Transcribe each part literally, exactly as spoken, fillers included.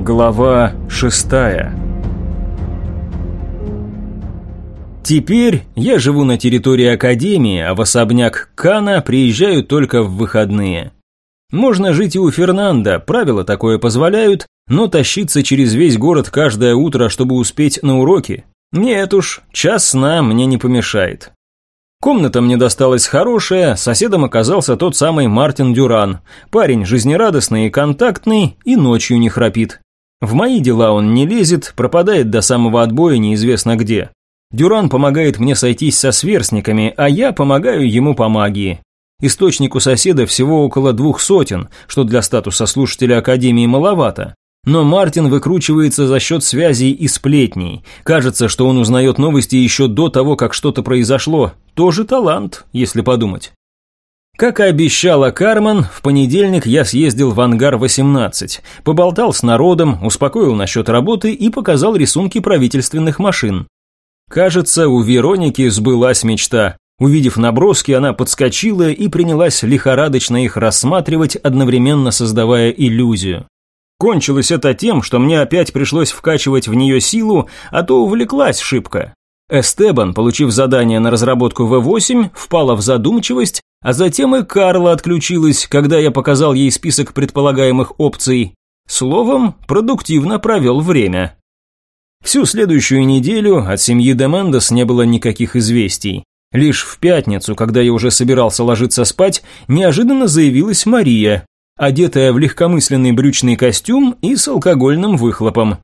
Глава шестая. Теперь я живу на территории Академии, а в особняк Кана приезжаю только в выходные. Можно жить и у Фернандо, правила такое позволяют, но тащиться через весь город каждое утро, чтобы успеть на уроки? Нет уж, час сна мне не помешает. Комната мне досталась хорошая, соседом оказался тот самый Мартин Дюран. Парень жизнерадостный и контактный, и ночью не храпит. В мои дела он не лезет, пропадает до самого отбоя неизвестно где. Дюран помогает мне сойтись со сверстниками, а я помогаю ему по магии. Источник у соседа всего около двух сотен, что для статуса слушателя Академии маловато. Но Мартин выкручивается за счет связей и сплетней. Кажется, что он узнает новости еще до того, как что-то произошло. Тоже талант, если подумать. Как и обещала Кармен, в понедельник я съездил в ангар восемнадцать, поболтал с народом, успокоил насчет работы и показал рисунки правительственных машин. Кажется, у Вероники сбылась мечта. Увидев наброски, она подскочила и принялась лихорадочно их рассматривать, одновременно создавая иллюзию. Кончилось это тем, что мне опять пришлось вкачивать в нее силу, а то увлеклась шибко. Эстебан, получив задание на разработку вэ восемь, впала в задумчивость, а затем и Карла отключилась, когда я показал ей список предполагаемых опций. Словом, продуктивно провел время. Всю следующую неделю от семьи де Мендес не было никаких известий. Лишь в пятницу, когда я уже собирался ложиться спать, неожиданно заявилась Мария, одетая в легкомысленный брючный костюм и с алкогольным выхлопом.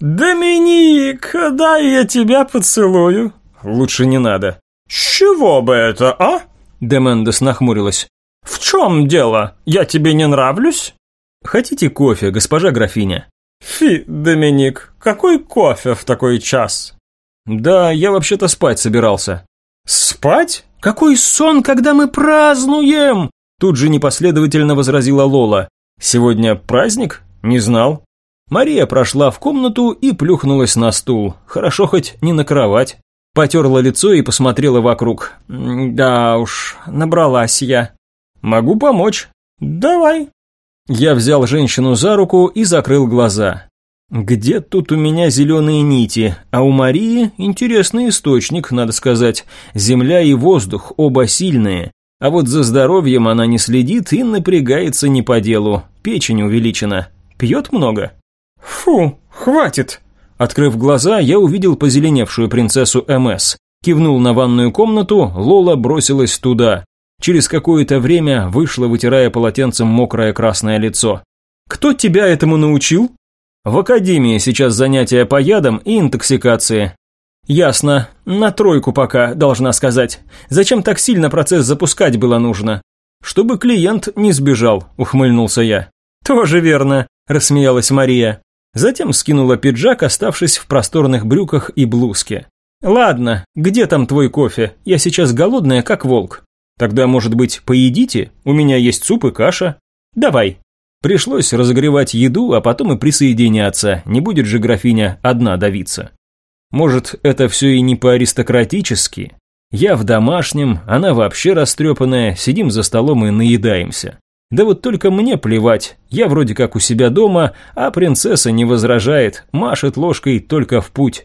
«Доминик, дай я тебя поцелую». «Лучше не надо». «С чего бы это, а?» де Мендес нахмурилась. «В чем дело? Я тебе не нравлюсь?» «Хотите кофе, госпожа графиня?» «Фи, Доминик, какой кофе в такой час?» «Да, я вообще-то спать собирался». «Спать? Какой сон, когда мы празднуем?» Тут же непоследовательно возразила Лола. «Сегодня праздник? Не знал». Мария прошла в комнату и плюхнулась на стул. Хорошо хоть не на кровать. Потерла лицо и посмотрела вокруг. «Да уж, набралась я». «Могу помочь». «Давай». Я взял женщину за руку и закрыл глаза. Где тут у меня зеленые нити, а у Марии интересный источник, надо сказать. Земля и воздух, оба сильные. А вот за здоровьем она не следит и напрягается не по делу. Печень увеличена. Пьет много? Фу, хватит. Открыв глаза, я увидел позеленевшую принцессу эм эс. Кивнул на ванную комнату, Лола бросилась туда. Через какое-то время вышла, вытирая полотенцем мокрое красное лицо. «Кто тебя этому научил?» «В академии сейчас занятия по ядам и интоксикации». «Ясно. На тройку пока, должна сказать. Зачем так сильно процесс запускать было нужно?» «Чтобы клиент не сбежал», – ухмыльнулся я. «Тоже верно», – рассмеялась Мария. Затем скинула пиджак, оставшись в просторных брюках и блузке. «Ладно, где там твой кофе? Я сейчас голодная, как волк». «Тогда, может быть, поедите? У меня есть суп и каша». «Давай». Пришлось разогревать еду, а потом и присоединяться, не будет же графиня одна давиться. Может, это все и не по-аристократически? Я в домашнем, она вообще растрепанная, сидим за столом и наедаемся. Да вот только мне плевать, я вроде как у себя дома, а принцесса не возражает, машет ложкой только в путь.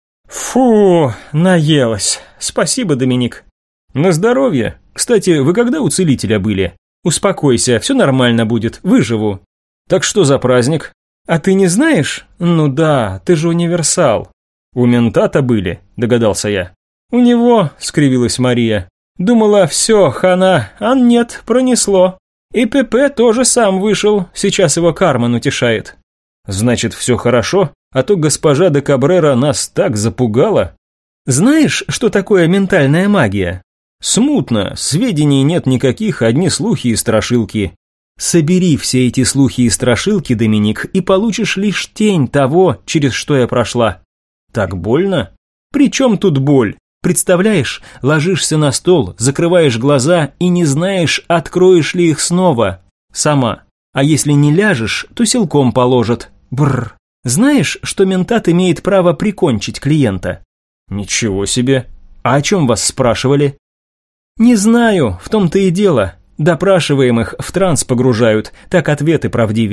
Фу, наелась. Спасибо, Доминик. На здоровье. Кстати, вы когда у целителя были? Успокойся, все нормально будет, выживу. Так что за праздник? А ты не знаешь? Ну да, ты же универсал. У ментата были, догадался я. У него, скривилась Мария. Думала, все, хана, а нет, пронесло. И ПП тоже сам вышел, сейчас его Кармен утешает. Значит, все хорошо, а то госпожа де Кабрера нас так запугала. Знаешь, что такое ментальная магия? Смутно, сведений нет никаких, одни слухи и страшилки. Собери все эти слухи и страшилки, Доминик, и получишь лишь тень того, через что я прошла. Так больно? При чем тут боль? Представляешь, ложишься на стол, закрываешь глаза и не знаешь, откроешь ли их снова. Сама. А если не ляжешь, то силком положат. Бррр. Знаешь, что ментат имеет право прикончить клиента? Ничего себе. А о чем вас спрашивали? Не знаю, в том-то и дело. Допрашиваемых в транс погружают, так ответы правдивее.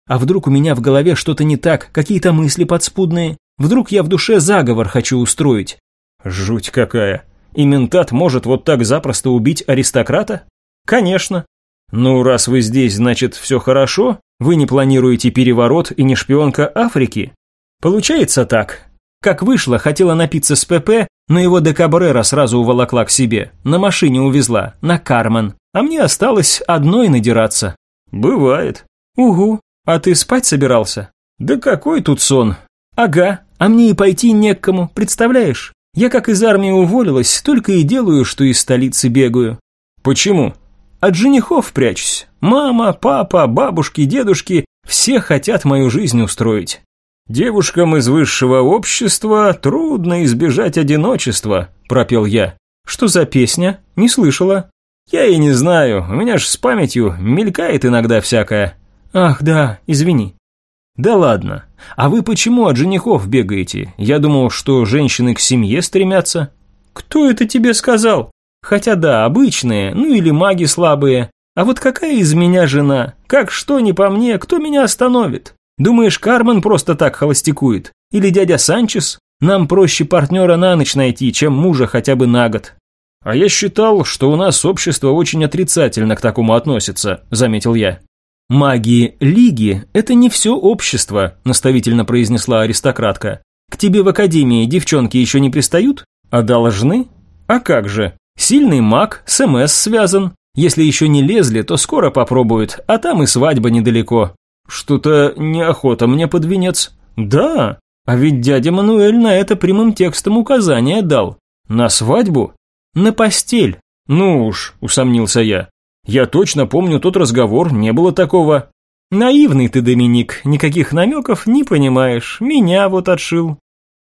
А вдруг у меня в голове что-то не так, какие-то мысли подспудные? Вдруг я в душе заговор хочу устроить? Жуть какая. И ментат может вот так запросто убить аристократа? Конечно. Ну, раз вы здесь, значит, все хорошо? Вы не планируете переворот и не шпионка Африки? Получается так. Как вышло, хотела напиться с ПП, но его де Кабрера сразу уволокла к себе. На машине увезла, на Кармен. А мне осталось одной надираться. Бывает. Угу. А ты спать собирался? Да какой тут сон? Ага. А мне и пойти не к кому, представляешь? Я как из армии уволилась, только и делаю, что из столицы бегаю. Почему? От женихов прячусь. Мама, папа, бабушки, дедушки – все хотят мою жизнь устроить. Девушкам из высшего общества трудно избежать одиночества, пропел я. Что за песня? Не слышала. Я и не знаю, у меня ж с памятью мелькает иногда всякое. Ах, да, извини. Да ладно. А вы почему от женихов бегаете? Я думал, что женщины к семье стремятся. Кто это тебе сказал? Хотя да, обычные, ну или маги слабые. А вот какая из меня жена? Как что не по мне, кто меня остановит? Думаешь, Кармен просто так холостякует? Или дядя Санчес? Нам проще партнера на ночь найти, чем мужа хотя бы на год. А я считал, что у нас общество очень отрицательно к такому относится, заметил я. Маги Лиги – это не все общество, наставительно произнесла аристократка. К тебе в академии девчонки еще не пристают? А должны? А как же? Сильный маг, с МС связан. Если еще не лезли, то скоро попробуют, а там и свадьба недалеко. Что-то неохота мне под венец. Да, а ведь дядя Мануэль на это прямым текстом указание дал. На свадьбу? На постель. Ну уж, усомнился я. Я точно помню тот разговор, не было такого. Наивный ты, Доминик, никаких намеков не понимаешь, меня вот отшил.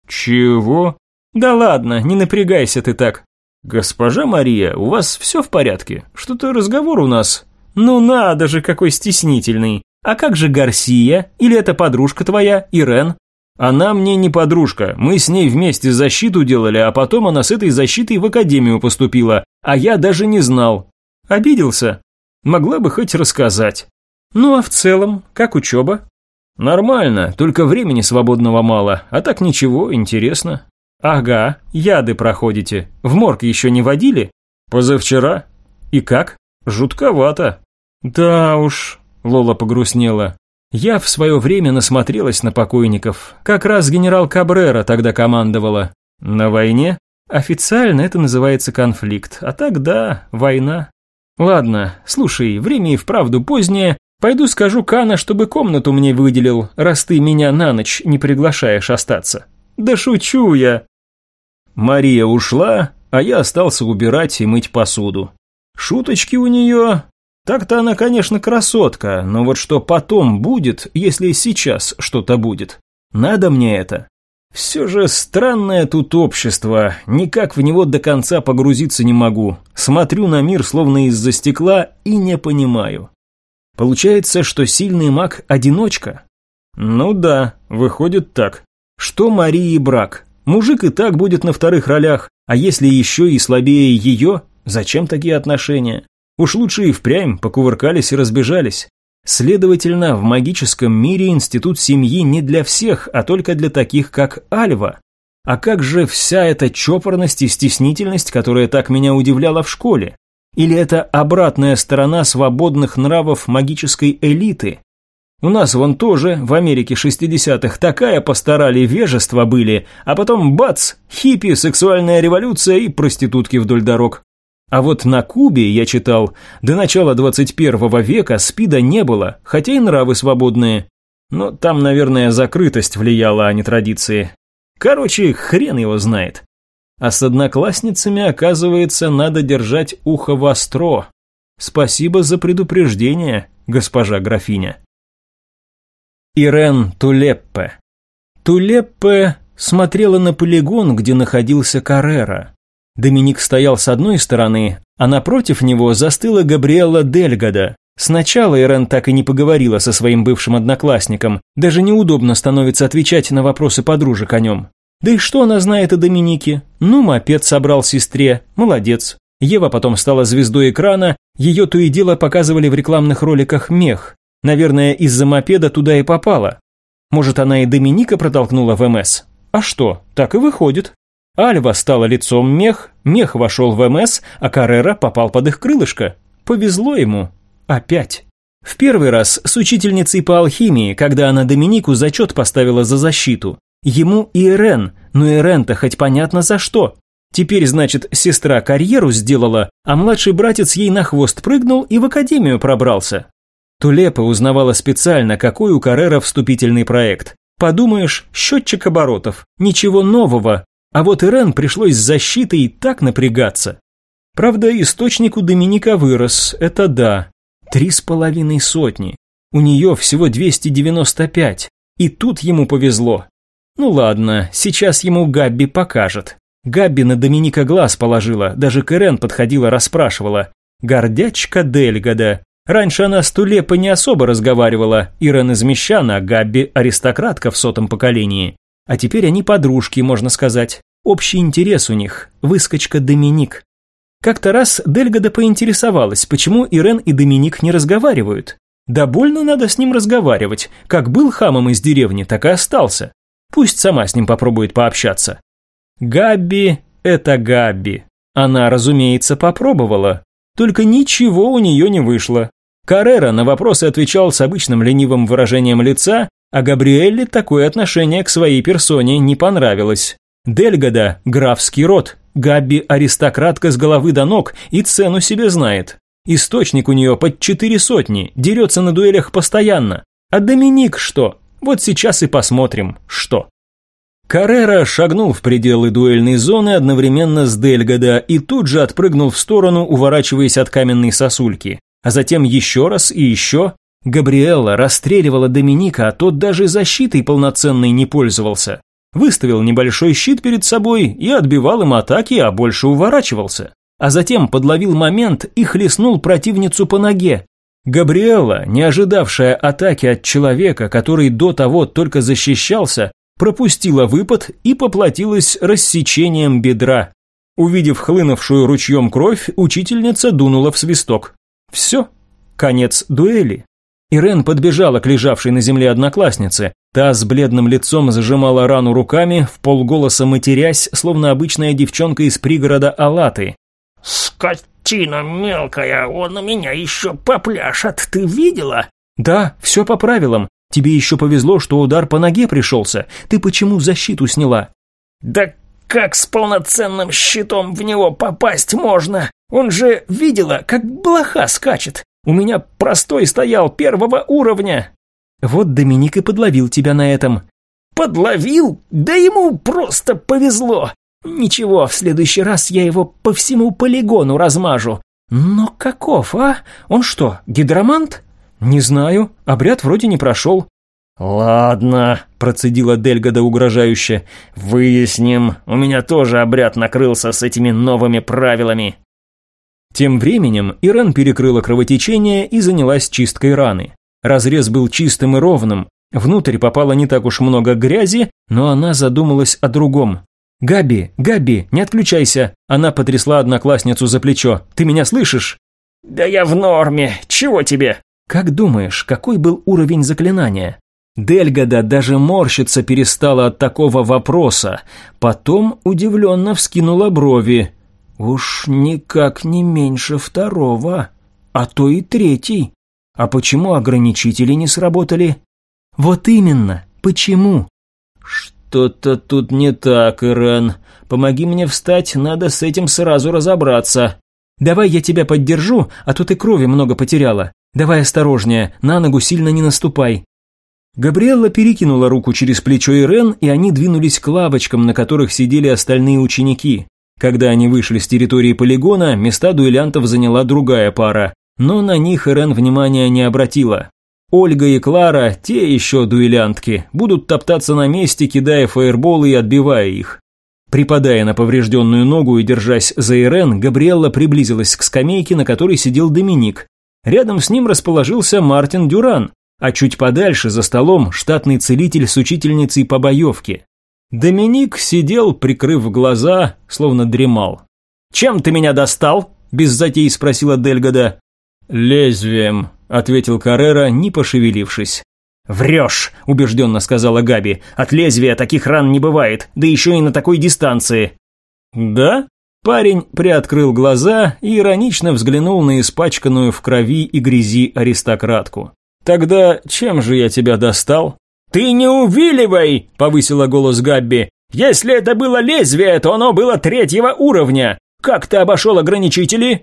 Чего? Да ладно, не напрягайся ты так. Госпожа Мария, у вас все в порядке? Что-то разговор у нас. Ну надо же, какой стеснительный. А как же Гарсия? Или это подружка твоя, Ирен? Она мне не подружка, мы с ней вместе защиту делали, а потом она с этой защитой в академию поступила, а я даже не знал. Обиделся? Могла бы хоть рассказать. Ну а в целом, как учеба? Нормально, только времени свободного мало, а так ничего, интересно. Ага, яды проходите. В морг еще не водили? Позавчера. И как? Жутковато. Да уж, Лола погрустнела. Я в свое время насмотрелась на покойников. Как раз генерал Кабрера тогда командовала. На войне? Официально это называется конфликт, а так да, война. Ладно, слушай, время и вправду позднее. Пойду скажу Кана, чтобы комнату мне выделил, раз ты меня на ночь не приглашаешь остаться. Да шучу я. Мария ушла, а я остался убирать и мыть посуду. Шуточки у нее... Так-то она, конечно, красотка, но вот что потом будет, если сейчас что-то будет? Надо мне это? Все же странное тут общество, никак в него до конца погрузиться не могу. Смотрю на мир словно из-за стекла и не понимаю. Получается, что сильный маг – одиночка? Ну да, выходит так. Что Марии брак? Мужик и так будет на вторых ролях, а если еще и слабее ее, зачем такие отношения? Уж лучше и впрямь покувыркались и разбежались. Следовательно, в магическом мире институт семьи не для всех, а только для таких, как Альва. А как же вся эта чопорность и стеснительность, которая так меня удивляла в школе? Или это обратная сторона свободных нравов магической элиты? У нас вон тоже в Америке шестидесятых такая постарали вежества были, а потом бац, хиппи, сексуальная революция и проститутки вдоль дорог. А вот на Кубе, я читал, до начала двадцать первого века СПИДа не было, хотя и нравы свободные. Но там, наверное, закрытость влияла, а не традиции. Короче, хрен его знает. А с одноклассницами, оказывается, надо держать ухо востро. Спасибо за предупреждение, госпожа графиня. Ирен Тулеппе. Тулеппе смотрела на полигон, где находился Каррера. Доминик стоял с одной стороны, а напротив него застыла Габриэлла Дельгадо. Сначала Ирен так и не поговорила со своим бывшим одноклассником, даже неудобно становится отвечать на вопросы подружек о нем. Да и что она знает о Доминике? Ну, мопед собрал сестре, молодец. Ева потом стала звездой экрана, ее то и дело показывали в рекламных роликах мех. Наверное, из-за мопеда туда и попала. Может, она и Доминика протолкнула в эм эс? А что, так и выходит. Альва стала лицом Мех, Мех вошел в эм эс, а Каррера попал под их крылышко. Повезло ему. Опять. В первый раз с учительницей по алхимии, когда она Доминику зачет поставила за защиту. Ему и Ирен, но Ирен-то хоть понятно за что. Теперь, значит, сестра карьеру сделала, а младший братец ей на хвост прыгнул и в академию пробрался. Тулепа узнавала специально, какой у Каррера вступительный проект. Подумаешь, счетчик оборотов, ничего нового. А вот Ирен пришлось с защитой так напрягаться. Правда, источник у Доминика вырос, это да. Три с половиной сотни. У нее всего двести девяносто пять. И тут ему повезло. Ну ладно, сейчас ему Габби покажет. Габби на Доминика глаз положила, даже к Ирен подходила, расспрашивала. Гордячка Дельгада. Раньше она с Тулепой не особо разговаривала, Ирен из мещан, а Габби аристократка в сотом поколении. А теперь они подружки, можно сказать. Общий интерес у них, выскочка Доминик. Как-то раз Дельгада поинтересовалась, почему Ирен и Доминик не разговаривают. Да больно надо с ним разговаривать, как был хамом из деревни, так и остался. Пусть сама с ним попробует пообщаться. Габби – это Габби. Она, разумеется, попробовала, только ничего у нее не вышло. Каррера на вопросы отвечал с обычным ленивым выражением лица, а Габриэлле такое отношение к своей персоне не понравилось. Дельгада – графский род, Габби – аристократка с головы до ног и цену себе знает. Источник у нее под четыре сотни, дерется на дуэлях постоянно. А Доминик что? Вот сейчас и посмотрим, что. Каррера шагнул в пределы дуэльной зоны одновременно с Дельгада и тут же отпрыгнул в сторону, уворачиваясь от каменной сосульки. А затем еще раз и еще. Габриэлла расстреливала Доминика, а тот даже защитой полноценной не пользовался. Выставил небольшой щит перед собой и отбивал им атаки, а больше уворачивался. А затем подловил момент и хлестнул противницу по ноге. Габриэлла, не ожидавшая атаки от человека, который до того только защищался, пропустила выпад и поплатилась рассечением бедра. Увидев хлынувшую ручьем кровь, учительница дунула в свисток. Все, конец дуэли. Ирен подбежала к лежавшей на земле однокласснице. Та с бледным лицом зажимала рану руками, вполголоса матерясь, словно обычная девчонка из пригорода Алаты. «Скотина мелкая, он у меня еще попляшет, ты видела?» «Да, все по правилам. Тебе еще повезло, что удар по ноге пришелся. Ты почему защиту сняла?» «Да как с полноценным щитом в него попасть можно? Он же видела, как блоха скачет. У меня простой стоял первого уровня». «Вот Доминик и подловил тебя на этом». «Подловил? Да ему просто повезло. Ничего, в следующий раз я его по всему полигону размажу». «Но каков, а? Он что, гидромант?» «Не знаю, обряд вроде не прошел». «Ладно», – процедила Дельгада угрожающе, – «выясним, у меня тоже обряд накрылся с этими новыми правилами». Тем временем Ирен перекрыла кровотечение и занялась чисткой раны. Разрез был чистым и ровным, внутрь попало не так уж много грязи, но она задумалась о другом. «Габи, Габи, не отключайся!» Она потрясла одноклассницу за плечо. «Ты меня слышишь?» «Да я в норме, чего тебе?» «Как думаешь, какой был уровень заклинания?» Дельгада даже морщиться перестала от такого вопроса, потом удивленно вскинула брови. «Уж никак не меньше второго, а то и третий. А почему ограничители не сработали?» «Вот именно, почему?» «Что-то тут не так, Ирен. Помоги мне встать, надо с этим сразу разобраться». «Давай я тебя поддержу, а то ты крови много потеряла. Давай осторожнее, на ногу сильно не наступай». Габриэлла перекинула руку через плечо Ирен, и они двинулись к лавочкам, на которых сидели остальные ученики. Когда они вышли с территории полигона, места дуэлянтов заняла другая пара, но на них Ирен внимания не обратила. Ольга и Клара, те еще дуэлянтки, будут топтаться на месте, кидая фаерболы и отбивая их. Припадая на поврежденную ногу и держась за Ирен, Габриэлла приблизилась к скамейке, на которой сидел Доминик. Рядом с ним расположился Мартин Дюран, а чуть подальше за столом штатный целитель с учительницей по боевке. Доминик сидел, прикрыв глаза, словно дремал. «Чем ты меня достал?» – без затей спросила Дельгада. «Лезвием», – ответил Каррера, не пошевелившись. «Врешь», – убежденно сказала Габи. «От лезвия таких ран не бывает, да еще и на такой дистанции». «Да?» Парень приоткрыл глаза и иронично взглянул на испачканную в крови и грязи аристократку. «Тогда чем же я тебя достал?» «Ты не увиливай!» – повысила голос Габби. «Если это было лезвие, то оно было третьего уровня. Как ты обошел ограничители?»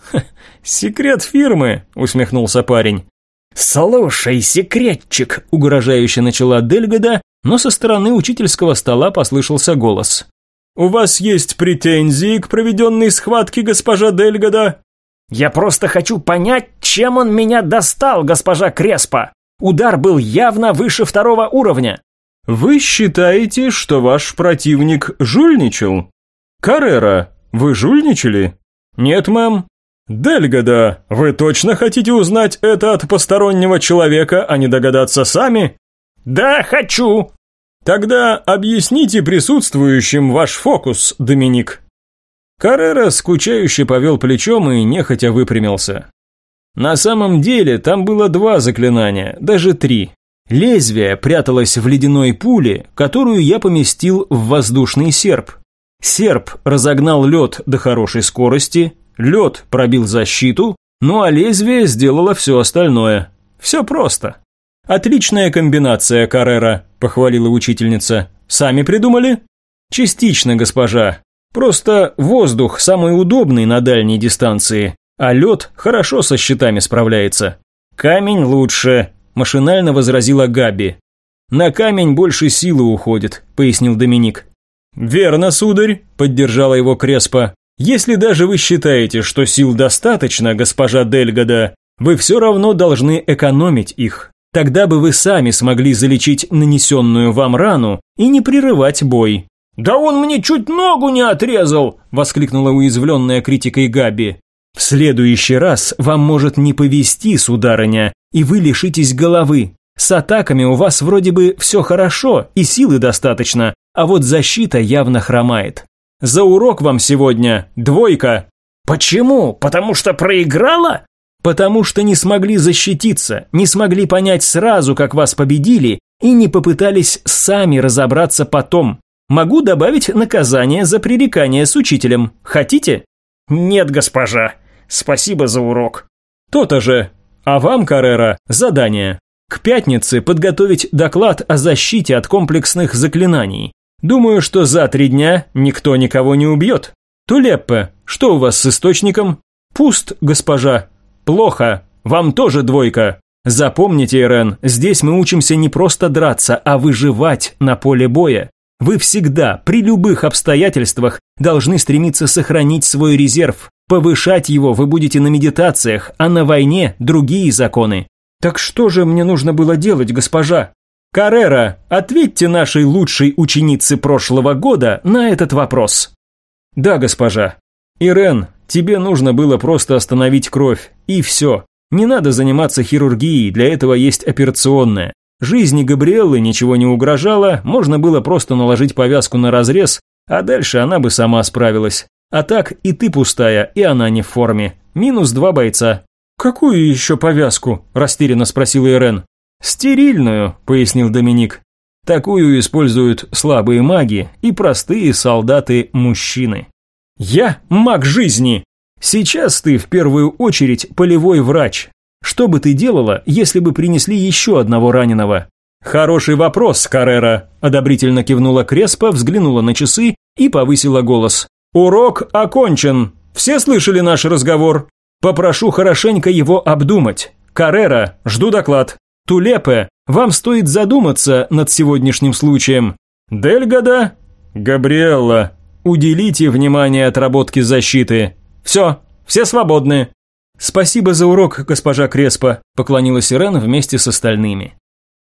«Секрет фирмы», – усмехнулся парень. «Слушай, секретчик», – угрожающе начала Дельгада, но со стороны учительского стола послышался голос. «У вас есть претензии к проведенной схватке, госпожа Дельгада?» «Я просто хочу понять, чем он меня достал, госпожа Креспо. Удар был явно выше второго уровня». «Вы считаете, что ваш противник жульничал? Каррера, вы жульничали?» «Нет, мэм». «Дельгада, вы точно хотите узнать это от постороннего человека, а не догадаться сами?» «Да, хочу». «Тогда объясните присутствующим ваш фокус, Доминик». Каррера скучающе повел плечом и нехотя выпрямился. На самом деле там было два заклинания, даже три. Лезвие пряталось в ледяной пуле, которую я поместил в воздушный серп. Серп разогнал лед до хорошей скорости, лед пробил защиту, ну а лезвие сделало все остальное. Все просто. «Отличная комбинация, Каррера», – похвалила учительница. «Сами придумали?» «Частично, госпожа. Просто воздух самый удобный на дальней дистанции, а лед хорошо со щитами справляется». «Камень лучше», – машинально возразила Габи. «На камень больше силы уходит», – пояснил Доминик. «Верно, сударь», – поддержала его Креспо. «Если даже вы считаете, что сил достаточно, госпожа Дельгада, вы все равно должны экономить их. Тогда бы вы сами смогли залечить нанесенную вам рану и не прерывать бой». «Да он мне чуть ногу не отрезал!» – воскликнула уязвленная критикой Габи. «В следующий раз вам может не повезти, сударыня, и вы лишитесь головы. С атаками у вас вроде бы все хорошо и силы достаточно, а вот защита явно хромает. За урок вам сегодня двойка». «Почему? Потому что проиграла?» «Потому что не смогли защититься, не смогли понять сразу, как вас победили, и не попытались сами разобраться потом. Могу добавить наказание за пререкание с учителем. Хотите?» «Нет, госпожа. Спасибо за урок». «То-то же. А вам, Каррера, задание. К пятнице подготовить доклад о защите от комплексных заклинаний. Думаю, что за три дня никто никого не убьет. Тулеппе, что у вас с источником?» «Пуст, госпожа». «Плохо. Вам тоже двойка. Запомните, Ирен, здесь мы учимся не просто драться, а выживать на поле боя. Вы всегда, при любых обстоятельствах, должны стремиться сохранить свой резерв. Повышать его вы будете на медитациях, а на войне другие законы». «Так что же мне нужно было делать, госпожа?» «Каррера, ответьте нашей лучшей ученице прошлого года на этот вопрос». «Да, госпожа». «Ирен, тебе нужно было просто остановить кровь, и все. Не надо заниматься хирургией, для этого есть операционная. Жизни Габриэллы ничего не угрожало, можно было просто наложить повязку на разрез, а дальше она бы сама справилась. А так и ты пустая, и она не в форме. Минус два бойца». «Какую еще повязку?» – растерянно спросила Ирен. «Стерильную», – пояснил Доминик. «Такую используют слабые маги и простые солдаты-мужчины». «Я маг жизни! Сейчас ты в первую очередь полевой врач. Что бы ты делала, если бы принесли еще одного раненого?» «Хороший вопрос, Каррера», – одобрительно кивнула Креспо, взглянула на часы и повысила голос. «Урок окончен. Все слышали наш разговор? Попрошу хорошенько его обдумать. Каррера, жду доклад. Тулеппе, вам стоит задуматься над сегодняшним случаем. Дельгада, Габриэлла, уделите внимание отработке защиты. Все, все свободны». «Спасибо за урок, госпожа Креспо», – поклонилась Ирен вместе с остальными.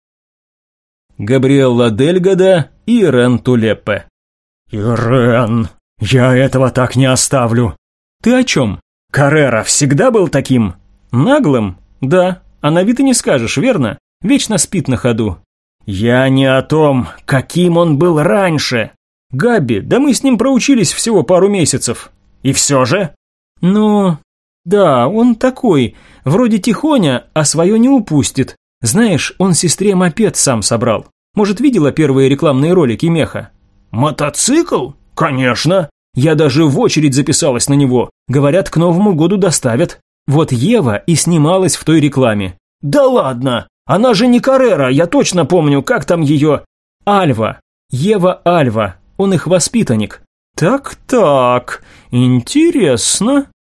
Габриэлла Дельгада и Ирен Тулеппе. «Ирен, я этого так не оставлю». «Ты о чем?» «Каррера всегда был таким?» «Наглым? Да. А на вид и не скажешь, верно? Вечно спит на ходу». «Я не о том, каким он был раньше». «Габи, да мы с ним проучились всего пару месяцев». «И все же?» «Ну, Да, он такой, вроде тихоня, а свое не упустит. Знаешь, он сестре мопед сам собрал. Может, видела первые рекламные ролики Меха? Мотоцикл? Конечно. Я даже в очередь записалась на него. Говорят, к Новому году доставят. Вот Ева и снималась в той рекламе. Да ладно! Она же не Каррера, я точно помню, как там ее... Альва. Ева Альва. Он их воспитанник. Так-так, интересно.